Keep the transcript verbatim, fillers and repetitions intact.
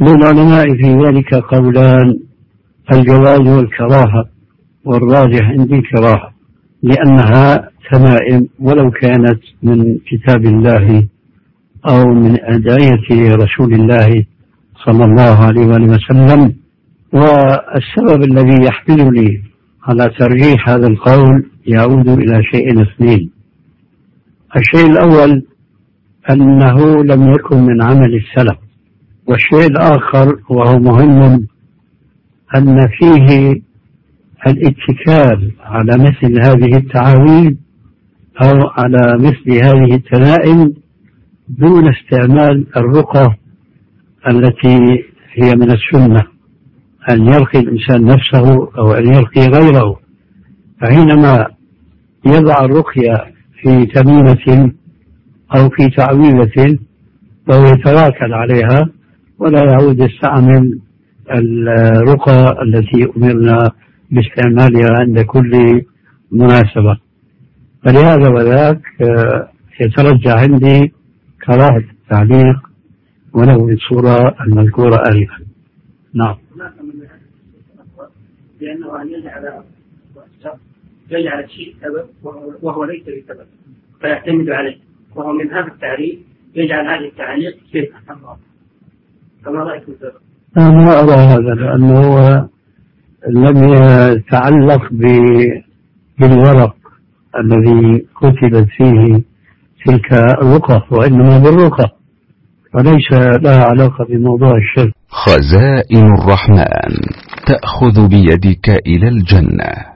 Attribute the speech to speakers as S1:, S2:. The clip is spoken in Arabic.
S1: للعلماء في ذلك قولان: الجواز والكراهة، والراجح عندي الكراهة، لأنها تمائم ولو كانت من كتاب الله أو من أدعية رسول الله صلى الله عليه وسلم. والسبب الذي يحملني على ترجيح هذا القول يعود إلى شيء اثنين. الشيء الأول أنه لم يكن من عمل السلف، والشيء الآخر وهو مهم أن فيه الاتكال على مثل هذه التعاويذ أو على مثل هذه التمائم دون استعمال الرقى التي هي من السنة، أن يرقي الإنسان نفسه أو أن يرقي غيره. فحينما يضع الرقية في تميمة أو في تعويذة فهو يتواكل عليها ولا يعود يستعمل الرقى التي أمرنا باستعمالها عند كل مناسبة. فلهذا وذاك يترجح عندي كراهة التعليق ولو بالصورة المذكورة آنفا. نعم.
S2: لأنه أن يجعل يجعل الشيء سبب وهو ليس بسبب فيعتمد عليه، وهو من هذا التعريف يجعل هذه التعليق شبهة الله. كما رأيكم؟
S1: أنا ما أرى هذا، لأنه لم يتعلق بالورق الذي كتبت فيه تلك الرقى، وإنما بالرقى، وليس لها علاقة بموضوع الشرك.
S3: خزائن الرحمن تأخذ بيدك إلى الجنة.